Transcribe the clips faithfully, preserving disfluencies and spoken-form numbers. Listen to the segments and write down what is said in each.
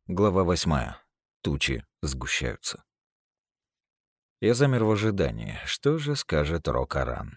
Глава восьмая. Тучи сгущаются. Я замер в ожидании. Что же скажет Рокаран?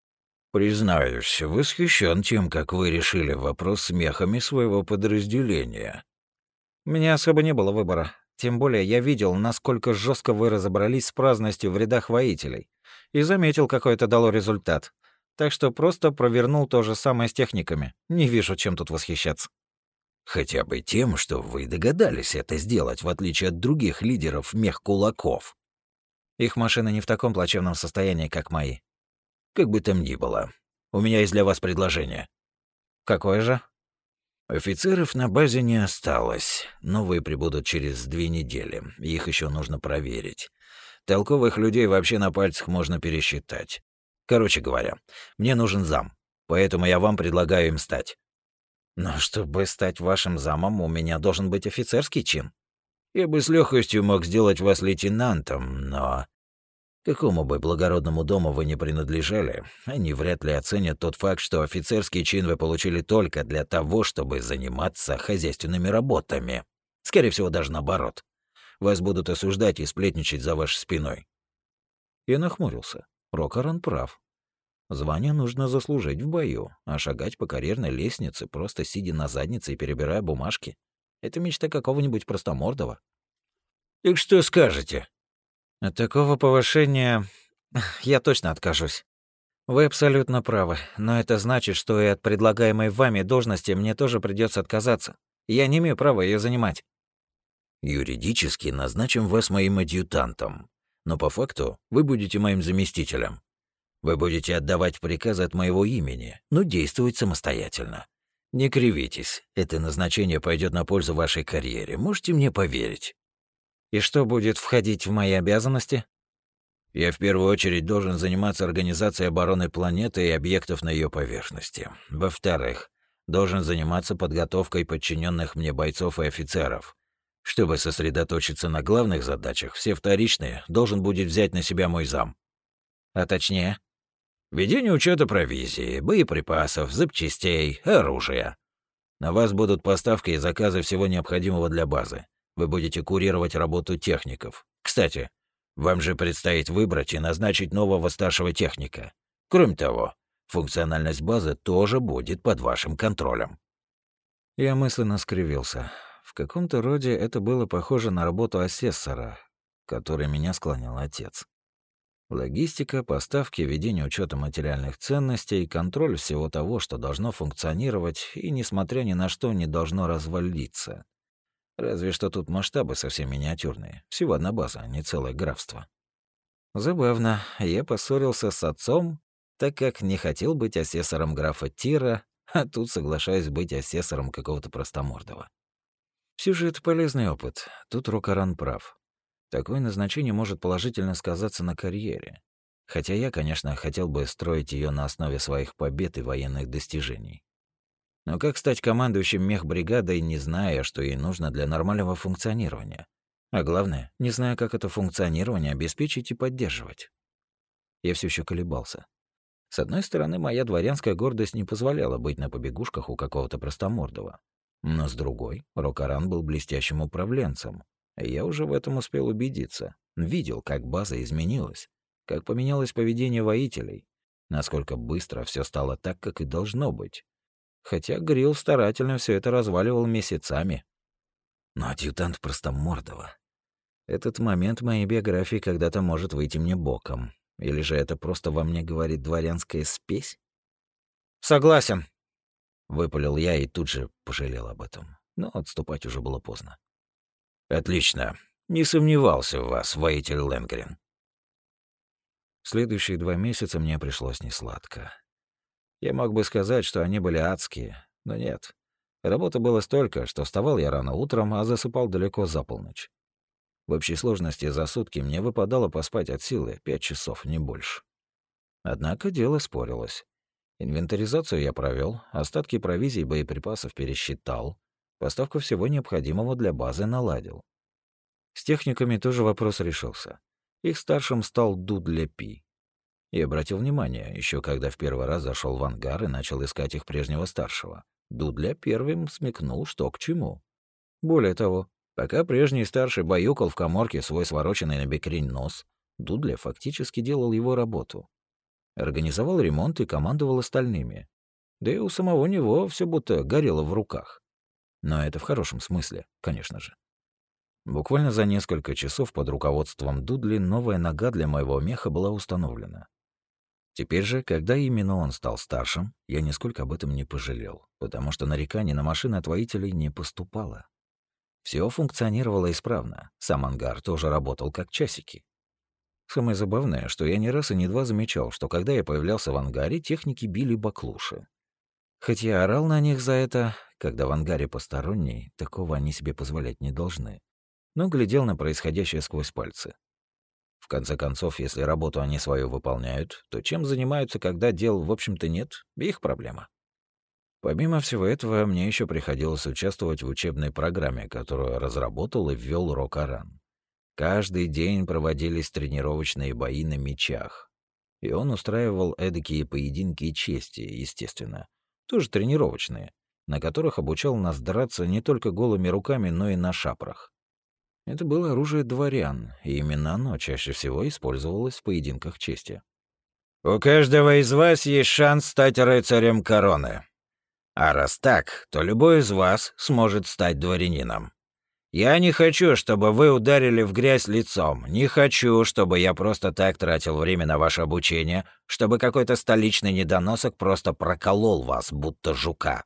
«Признаюсь, восхищен тем, как вы решили вопрос с мехами своего подразделения». У меня особо не было выбора. Тем более я видел, насколько жестко вы разобрались с праздностью в рядах воителей. И заметил, какой это дало результат. Так что просто провернул то же самое с техниками. Не вижу, чем тут восхищаться. Хотя бы тем, что вы догадались это сделать, в отличие от других лидеров мех-кулаков. Их машины не в таком плачевном состоянии, как мои. Как бы там ни было, у меня есть для вас предложение. Какое же? Офицеров на базе не осталось. Новые прибудут через две недели. Их еще нужно проверить. Толковых людей вообще на пальцах можно пересчитать. Короче говоря, мне нужен зам, поэтому я вам предлагаю им стать. Но чтобы стать вашим замом, у меня должен быть офицерский чин. Я бы с легкостью мог сделать вас лейтенантом, но какому бы благородному дому вы не принадлежали, они вряд ли оценят тот факт, что офицерский чин вы получили только для того, чтобы заниматься хозяйственными работами. Скорее всего, даже наоборот. Вас будут осуждать и сплетничать за вашей спиной. Я нахмурился. Рокаран прав. Звание нужно заслужить в бою, а шагать по карьерной лестнице, просто сидя на заднице и перебирая бумажки — это мечта какого-нибудь простомордого. Так что скажете? От такого повышения я точно откажусь. Вы абсолютно правы, но это значит, что и от предлагаемой вами должности мне тоже придется отказаться. Я не имею права ее занимать. Юридически назначим вас моим адъютантом, но по факту вы будете моим заместителем. Вы будете отдавать приказы от моего имени, но действовать самостоятельно. Не кривитесь, это назначение пойдет на пользу вашей карьере, можете мне поверить. И что будет входить в мои обязанности? Я в первую очередь должен заниматься организацией обороны планеты и объектов на ее поверхности. Во-вторых, должен заниматься подготовкой подчиненных мне бойцов и офицеров. Чтобы сосредоточиться на главных задачах, все вторичные должен будет взять на себя мой зам. А точнее? Ведение учета провизии, боеприпасов, запчастей, оружия. На вас будут поставки и заказы всего необходимого для базы. Вы будете курировать работу техников. Кстати, вам же предстоит выбрать и назначить нового старшего техника. Кроме того, функциональность базы тоже будет под вашим контролем. Я мысленно скривился. В каком-то роде это было похоже на работу асессора, к которой меня склонял отец. Логистика, поставки, ведение учета материальных ценностей, контроль всего того, что должно функционировать и, несмотря ни на что, не должно развалиться. Разве что тут масштабы совсем миниатюрные. Всего одна база, а не целое графство. Забавно, я поссорился с отцом, так как не хотел быть асессором графа Тира, а тут соглашаюсь быть асессором какого-то простомордого. Все же это полезный опыт. Тут Рокаран прав. Такое назначение может положительно сказаться на карьере. Хотя я, конечно, хотел бы строить ее на основе своих побед и военных достижений. Но как стать командующим мехбригадой, не зная, что ей нужно для нормального функционирования? А главное, не зная, как это функционирование обеспечить и поддерживать. Я все еще колебался. С одной стороны, моя дворянская гордость не позволяла быть на побегушках у какого-то простомордого. Но с другой, Рокаран был блестящим управленцем. Я уже в этом успел убедиться. Видел, как база изменилась, как поменялось поведение воителей, насколько быстро все стало так, как и должно быть. Хотя Грилл старательно все это разваливал месяцами. Но адъютант простомордого. Этот момент моей биографии когда-то может выйти мне боком. Или же это просто во мне говорит дворянская спесь? «Согласен», — выпалил я и тут же пожалел об этом. Но отступать уже было поздно. Отлично. Не сомневался в вас, воитель Ленгрен. Следующие два месяца мне пришлось несладко. Я мог бы сказать, что они были адские, но нет. Работы было столько, что вставал я рано утром, а засыпал далеко за полночь. В общей сложности за сутки мне выпадало поспать от силы пять часов, не больше. Однако дело спорилось. Инвентаризацию я провел, остатки провизии и боеприпасов пересчитал, поставку всего необходимого для базы наладил. С техниками тоже вопрос решился. Их старшим стал Дудля Пи. И обратил внимание, еще когда в первый раз зашел в ангар и начал искать их прежнего старшего. Дудля первым смекнул, что к чему. Более того, Пока прежний старший баюкал в каморке свой свороченный на бекрень нос, Дудля фактически делал его работу. Организовал ремонт и командовал остальными. Да и у самого него все будто горело в руках. Но это в хорошем смысле, конечно же. Буквально за несколько часов под руководством Дудли новая нога для моего меха была установлена. Теперь же, когда именно он стал старшим, я нисколько об этом не пожалел, потому что нареканий на машины от воителей не поступало. Все функционировало исправно, сам ангар тоже работал как часики. Самое забавное, что я не раз и не два замечал, что когда я появлялся в ангаре, техники били баклуши. Хоть я орал на них за это, когда в ангаре посторонний, такого они себе позволять не должны, но глядел на происходящее сквозь пальцы. В конце концов, если работу они свою выполняют, то чем занимаются, когда дел, в общем-то, нет, их проблема. Помимо всего этого, мне еще приходилось участвовать в учебной программе, которую разработал и ввел Рок-Аран. Каждый день проводились тренировочные бои на мечах. И он устраивал эдакие поединки чести, естественно, тоже тренировочные, на которых обучал нас драться не только голыми руками, но и на шапрах. Это было оружие дворян, и именно оно чаще всего использовалось в поединках чести. «У каждого из вас есть шанс стать рыцарем короны. А раз так, то любой из вас сможет стать дворянином. Я не хочу, чтобы вы ударили в грязь лицом, не хочу, чтобы я просто так тратил время на ваше обучение, чтобы какой-то столичный недоносок просто проколол вас, будто жука.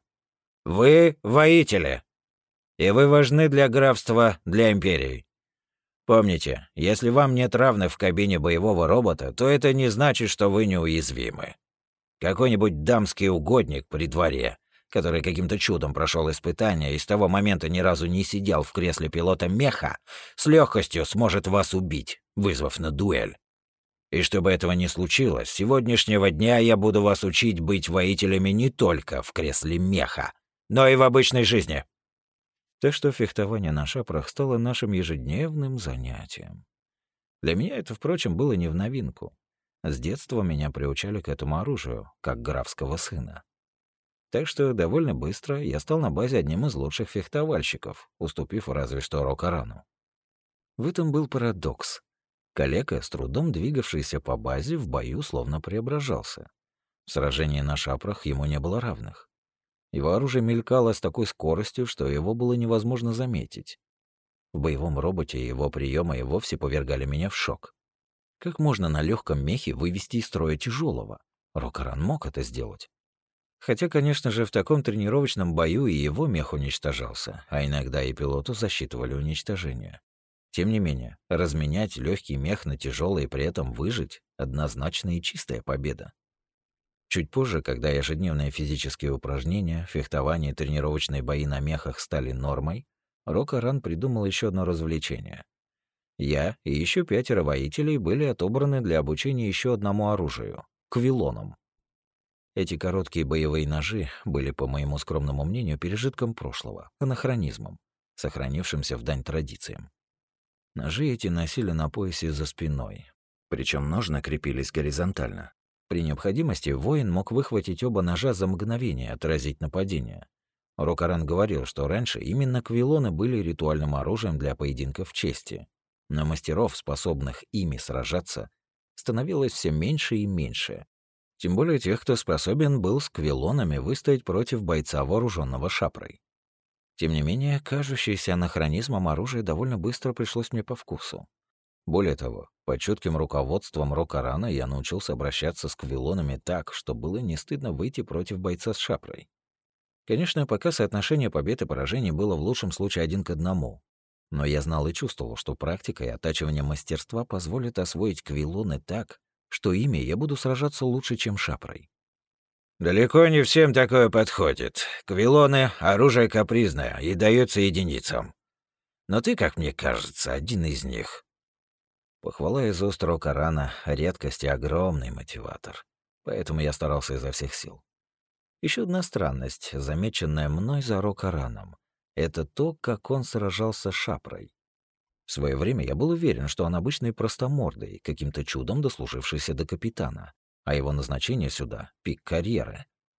Вы воители, и вы важны для графства, для империи. Помните, если вам нет равных в кабине боевого робота, то это не значит, что вы неуязвимы. Какой-нибудь дамский угодник при дворе, который каким-то чудом прошел испытание и с того момента ни разу не сидел в кресле пилота меха, с легкостью сможет вас убить, вызвав на дуэль. И чтобы этого не случилось, с сегодняшнего дня я буду вас учить быть воителями не только в кресле меха, но и в обычной жизни». Так что фехтование на шапрах стало нашим ежедневным занятием. Для меня это, впрочем, было не в новинку. С детства меня приучали к этому оружию, как графского сына. Так что довольно быстро я стал на базе одним из лучших фехтовальщиков, уступив разве что Рок-Арану. В этом был парадокс. Калека, с трудом двигавшийся по базе, в бою словно преображался. В сражении на шапрах ему не было равных. Его оружие мелькало с такой скоростью, что его было невозможно заметить. В боевом роботе его приемы и вовсе повергали меня в шок. Как можно на легком мехе вывести из строя тяжелого? Рок-Аран мог это сделать. Хотя, конечно же, в таком тренировочном бою и его мех уничтожался, а иногда и пилоту засчитывали уничтожение. Тем не менее, разменять легкий мех на тяжелый и при этом выжить — однозначно и чистая победа. Чуть позже, когда ежедневные физические упражнения, фехтование и тренировочные бои на мехах стали нормой, Рок-Аран придумал еще одно развлечение. Я и еще пятеро воителей были отобраны для обучения еще одному оружию — квилонам. Эти короткие боевые ножи были, по моему скромному мнению, пережитком прошлого, анахронизмом, сохранившимся в дань традициям. Ножи эти носили на поясе за спиной, причем ножны крепились горизонтально. При необходимости воин мог выхватить оба ножа за мгновение, отразить нападение. Рок-Аран говорил, что раньше именно квилоны были ритуальным оружием для поединков чести, но мастеров, способных ими сражаться, становилось все меньше и меньше. Тем более тех, кто способен был с квилонами выстоять против бойца, вооруженного шапрой. Тем не менее, кажущееся анахронизмом оружие довольно быстро пришлось мне по вкусу. Более того, под чутким руководством Рок-Арана я научился обращаться с квилонами так, что было не стыдно выйти против бойца с шапрой. Конечно, пока соотношение побед и поражений было в лучшем случае один к одному. Но я знал и чувствовал, что практика и оттачивание мастерства позволят освоить квилоны так, что ими я буду сражаться лучше, чем шапрой. Далеко не всем такое подходит. Квилоны — оружие капризное и дается единицам. Но ты, как мне кажется, один из них. Похвала из уст Рок-Арана — редкость и огромный мотиватор. Поэтому я старался изо всех сил. Еще одна странность, замеченная мной за Рок-Араном, это то, как он сражался с шапрой. В свое время я был уверен, что он обычный простомордый, каким-то чудом дослужившийся до капитана, а его назначение сюда — пик карьеры.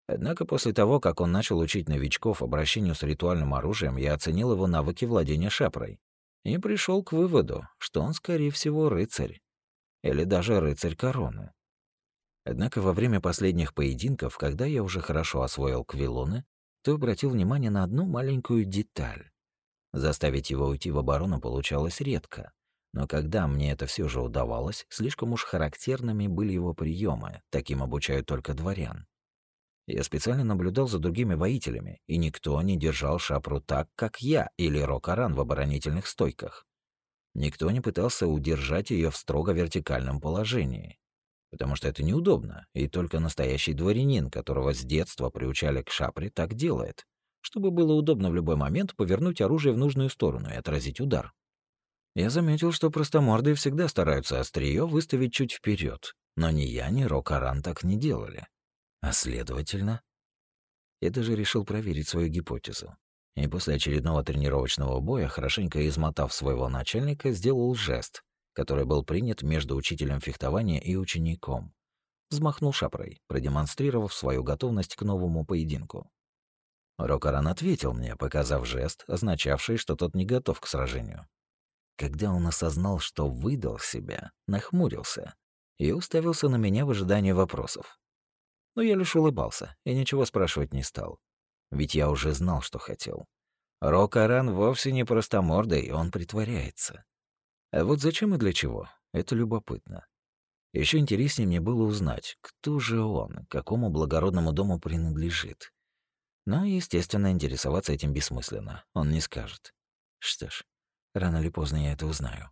Однако после того, как он начал учить новичков обращению с ритуальным оружием, я оценил его навыки владения шапрой и пришел к выводу, что он, скорее всего, рыцарь. Или даже рыцарь короны. Однако во время последних поединков, когда я уже хорошо освоил квилоны, то обратил внимание на одну маленькую деталь. Заставить его уйти в оборону получалось редко, но когда мне это все же удавалось, слишком уж характерными были его приемы, таким обучают только дворян. Я специально наблюдал за другими воителями, и никто не держал шапру так, как я или Рокаран в оборонительных стойках. Никто не пытался удержать ее в строго вертикальном положении, потому что это неудобно, и только настоящий дворянин, которого с детства приучали к шапре, так делает, чтобы было удобно в любой момент повернуть оружие в нужную сторону и отразить удар. Я заметил, что простомордые всегда стараются острие выставить чуть вперед, но ни я, ни Рокаран так не делали. А следовательно, я даже решил проверить свою гипотезу. И после очередного тренировочного боя, хорошенько измотав своего начальника, сделал жест, который был принят между учителем фехтования и учеником. Взмахнул шапрой, продемонстрировав свою готовность к новому поединку. Рокаран ответил мне, показав жест, означавший, что тот не готов к сражению. Когда он осознал, что выдал себя, нахмурился и уставился на меня в ожидании вопросов. Но я лишь улыбался и ничего спрашивать не стал. Ведь я уже знал, что хотел. Рокаран вовсе не простомордый, он притворяется. А вот зачем и для чего? Это любопытно. Еще интереснее мне было узнать, кто же он, к какому благородному дому принадлежит. Но, естественно, интересоваться этим бессмысленно. Он не скажет. Что ж, рано или поздно я это узнаю.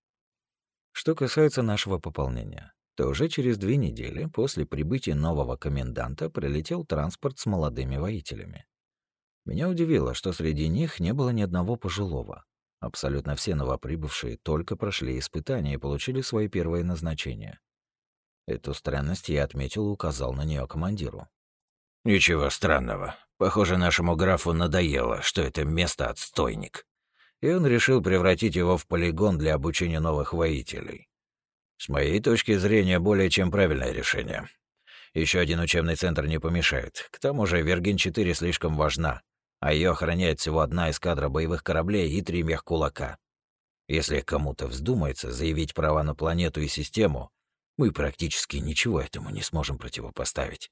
Что касается нашего пополнения, то уже через две недели после прибытия нового коменданта прилетел транспорт с молодыми воителями. Меня удивило, что среди них не было ни одного пожилого. Абсолютно все новоприбывшие только прошли испытания и получили свои первые назначения. Эту странность я отметил и указал на нее командиру. «Ничего странного. Похоже, нашему графу надоело, что это место отстойник. И он решил превратить его в полигон для обучения новых воителей. С моей точки зрения, более чем правильное решение. Еще один учебный центр не помешает. К тому же Вергин-четыре слишком важна, а ее охраняет всего одна эскадра боевых кораблей и три мехкулака. Если кому-то вздумается заявить права на планету и систему, мы практически ничего этому не сможем противопоставить».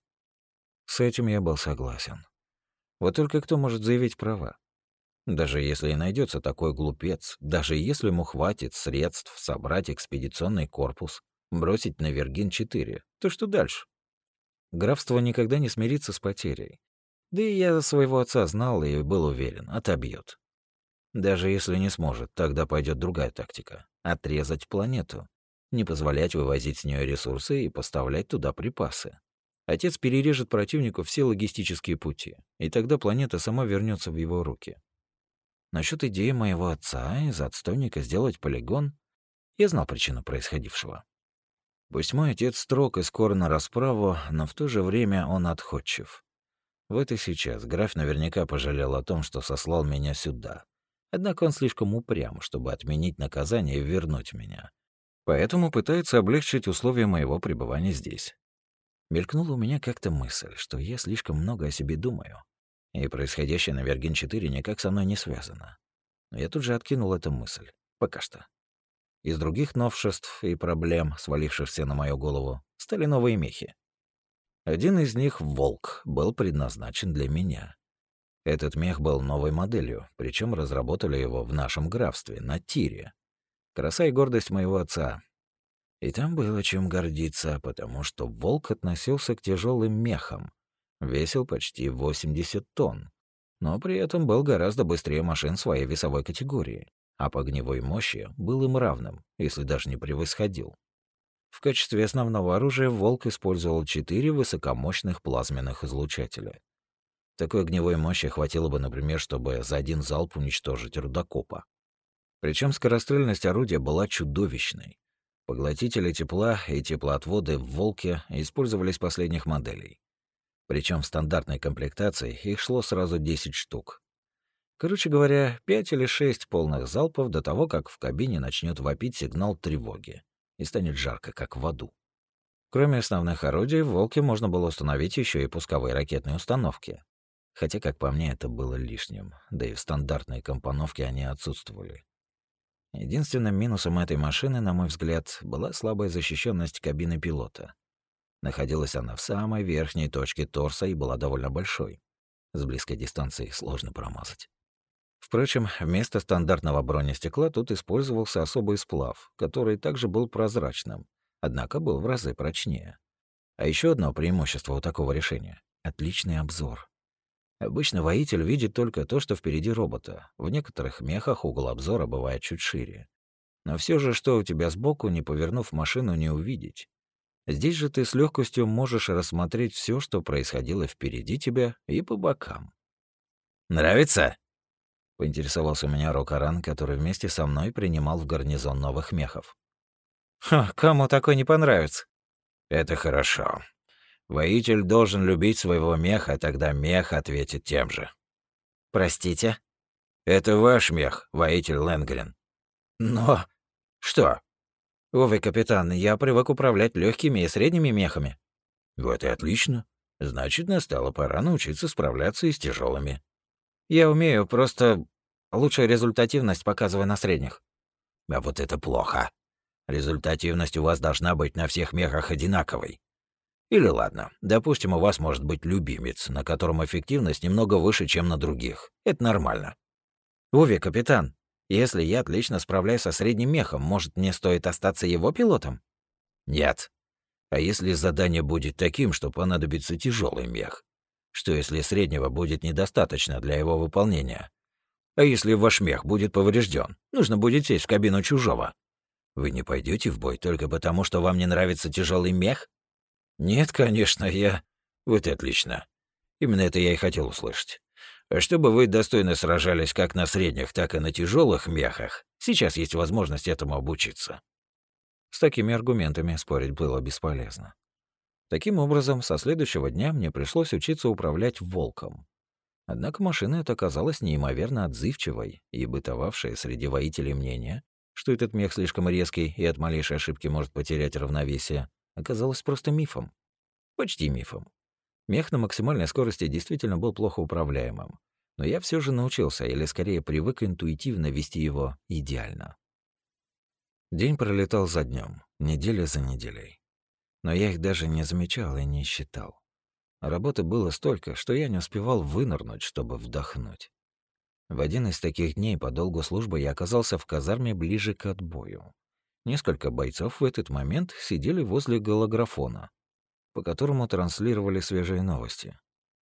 С этим я был согласен. Вот только кто может заявить права? Даже если и найдется такой глупец, даже если ему хватит средств собрать экспедиционный корпус, бросить на Вергин-четыре, то что дальше? Графство никогда не смирится с потерей. Да и я своего отца знал и был уверен, отобьет. Даже если не сможет, тогда пойдет другая тактика — отрезать планету, не позволять вывозить с нее ресурсы и поставлять туда припасы. Отец перережет противнику все логистические пути, и тогда планета сама вернется в его руки. Насчет идеи моего отца из отстойника сделать полигон, я знал причину происходившего. Пусть мой отец строг и скор на расправу, но в то же время он отходчив. Вот и сейчас граф наверняка пожалел о том, что сослал меня сюда. Однако он слишком упрям, чтобы отменить наказание и вернуть меня. Поэтому пытается облегчить условия моего пребывания здесь. Мелькнула у меня как-то мысль, что я слишком много о себе думаю, и происходящее на Вергин-четыре никак со мной не связано. Но я тут же откинул эту мысль. Пока что. Из других новшеств и проблем, свалившихся на мою голову, стали новые мехи. Один из них, «Волк», был предназначен для меня. Этот мех был новой моделью, причем разработали его в нашем графстве, на Тире. Краса и гордость моего отца. И там было чем гордиться, потому что «Волк» относился к тяжелым мехам, весил почти восемьдесят тонн, но при этом был гораздо быстрее машин своей весовой категории, а по огневой мощи был им равным, если даже не превосходил. В качестве основного оружия «Волк» использовал четыре высокомощных плазменных излучателя. Такой огневой мощи хватило бы, например, чтобы за один залп уничтожить рудокопа. Причем скорострельность орудия была чудовищной. Поглотители тепла и теплоотводы в «Волке» использовались последних моделей. Причем в стандартной комплектации их шло сразу десять штук. Короче говоря, пять или шесть полных залпов до того, как в кабине начнет вопить сигнал тревоги и станет жарко, как в аду. Кроме основных орудий, в «Волке» можно было установить еще и пусковые ракетные установки. Хотя, как по мне, это было лишним, да и в стандартной компоновке они отсутствовали. Единственным минусом этой машины, на мой взгляд, была слабая защищенность кабины пилота. Находилась она в самой верхней точке торса и была довольно большой. С близкой дистанции сложно промазать. Впрочем, вместо стандартного бронестекла тут использовался особый сплав, который также был прозрачным, однако был в разы прочнее. А еще одно преимущество у такого решения — отличный обзор. Обычно воитель видит только то, что впереди робота. В некоторых мехах угол обзора бывает чуть шире. Но все же, что у тебя сбоку, не повернув машину, не увидеть. Здесь же ты с легкостью можешь рассмотреть все, что происходило впереди тебя и по бокам. «Нравится?» — поинтересовался меня Рокаран, который вместе со мной принимал в гарнизон новых мехов. «Ха, кому такой не понравится?» «Это хорошо. Воитель должен любить своего меха, тогда мех ответит тем же». «Простите?» «Это ваш мех, воитель Лэнгрен». «Но...» «Что?» «Увы, капитан, я привык управлять легкими и средними мехами». «Вот и отлично. Значит, настала пора научиться справляться и с тяжелыми. «Я умею, просто лучшая результативность показываю на средних». «А вот это плохо. Результативность у вас должна быть на всех мехах одинаковой. Или ладно, допустим, у вас может быть любимец, на котором эффективность немного выше, чем на других. Это нормально». «Уве, капитан, если я отлично справляюсь со средним мехом, может, мне стоит остаться его пилотом?» «Нет. А если задание будет таким, что понадобится тяжелый мех? Что если среднего будет недостаточно для его выполнения? А если ваш мех будет поврежден, нужно будет сесть в кабину чужого? Вы не пойдете в бой только потому, что вам не нравится тяжелый мех?» «Нет, конечно, я...» «Вот и отлично. Именно это я и хотел услышать. А чтобы вы достойно сражались как на средних, так и на тяжелых мехах, сейчас есть возможность этому обучиться». С такими аргументами спорить было бесполезно. Таким образом, со следующего дня мне пришлось учиться управлять «Волком». Однако машина эта оказалась неимоверно отзывчивой, и бытовавшее среди воителей мнение, что этот мех слишком резкий и от малейшей ошибки может потерять равновесие, оказалось просто мифом. Почти мифом. Мех на максимальной скорости действительно был плохо управляемым, но я все же научился, или скорее привык интуитивно вести его идеально. День пролетал за днем, неделя за неделей. Но я их даже не замечал и не считал. Работы было столько, что я не успевал вынырнуть, чтобы вдохнуть. В один из таких дней по долгу службы я оказался в казарме ближе к отбою. Несколько бойцов в этот момент сидели возле голографона, по которому транслировали свежие новости.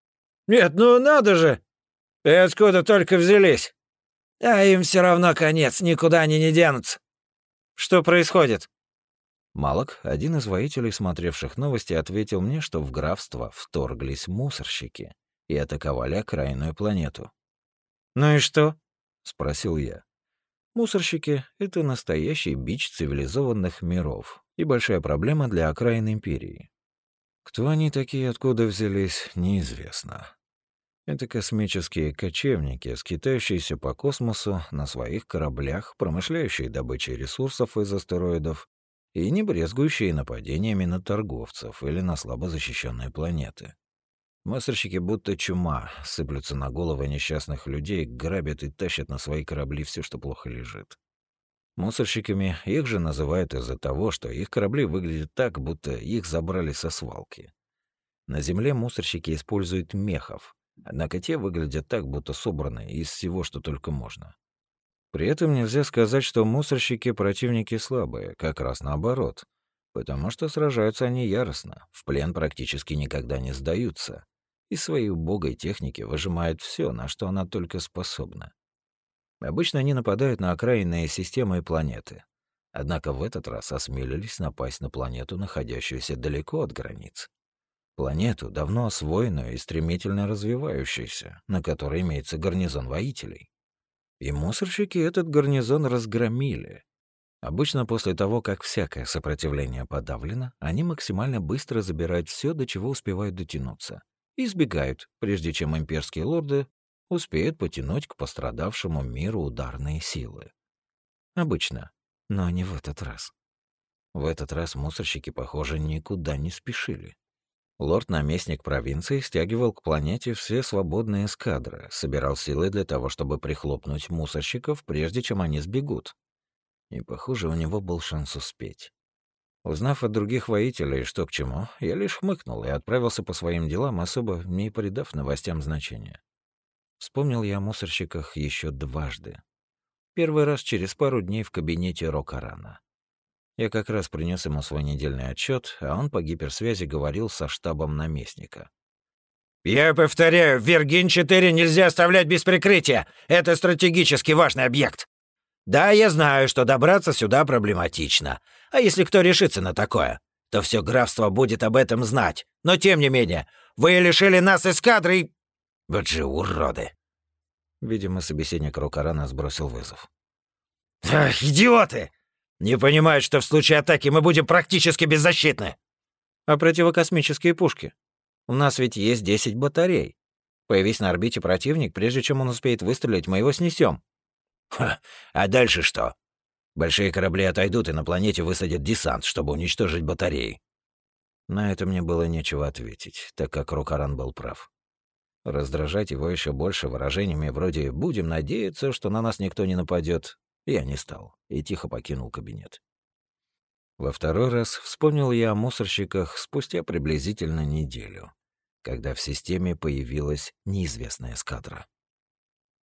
«Нет, ну надо же! И откуда только взялись? А им все равно конец, никуда они не денутся. Что происходит?» Малок, один из воителей, смотревших новости, ответил мне, что в графство вторглись мусорщики и атаковали окраинную планету. «Ну и что?» — спросил я. Мусорщики — это настоящий бич цивилизованных миров и большая проблема для окраин империи. Кто они такие, откуда взялись, неизвестно. Это космические кочевники, скитающиеся по космосу на своих кораблях, промышляющие добычей ресурсов из астероидов и не брезгующие нападениями на торговцев или на слабо защищенные планеты. Мусорщики будто чума, сыплются на головы несчастных людей, грабят и тащат на свои корабли все, что плохо лежит. Мусорщиками их же называют из-за того, что их корабли выглядят так, будто их забрали со свалки. На Земле мусорщики используют мехов, однако те выглядят так, будто собраны из всего, что только можно. При этом нельзя сказать, что мусорщики — противники слабые, как раз наоборот, потому что сражаются они яростно, в плен практически никогда не сдаются, из своей убогой техники выжимают все, на что она только способна. Обычно они нападают на окраинные системы и планеты, однако в этот раз осмелились напасть на планету, находящуюся далеко от границ. Планету, давно освоенную и стремительно развивающуюся, на которой имеется гарнизон воителей. И мусорщики этот гарнизон разгромили. Обычно после того, как всякое сопротивление подавлено, они максимально быстро забирают все, до чего успевают дотянуться, и сбегают, прежде чем имперские лорды успеют потянуть к пострадавшему миру ударные силы. Обычно, но не в этот раз. В этот раз мусорщики, похоже, никуда не спешили. Лорд-наместник провинции стягивал к планете все свободные эскадры, собирал силы для того, чтобы прихлопнуть мусорщиков, прежде чем они сбегут. И, похоже, у него был шанс успеть. Узнав от других воителей, что к чему, я лишь хмыкнул и отправился по своим делам, особо не придав новостям значения. Вспомнил я о мусорщиках еще дважды. Первый раз через пару дней в кабинете Рокарана. Я как раз принес ему свой недельный отчет, а он по гиперсвязи говорил со штабом наместника. «Я повторяю, Вергин-четыре нельзя оставлять без прикрытия. Это стратегически важный объект. Да, я знаю, что добраться сюда проблематично. А если кто решится на такое, то все графство будет об этом знать. Но тем не менее, вы лишили нас эскадры и... Вот же уроды!» Видимо, собеседник Рокарана сбросил вызов. «Ах, идиоты! Не понимают, что в случае атаки мы будем практически беззащитны!» «А противокосмические пушки? У нас ведь есть десять батарей. Появись на орбите противник, прежде чем он успеет выстрелить, мы его снесем. Ха, а дальше что? Большие корабли отойдут, и на планете высадят десант, чтобы уничтожить батареи». На это мне было нечего ответить, так как Рокаран был прав. Раздражать его еще больше выражениями вроде «будем надеяться, что на нас никто не нападет» я не стал и тихо покинул кабинет. Во второй раз вспомнил я о мусорщиках спустя приблизительно неделю, когда в системе появилась неизвестная эскадра.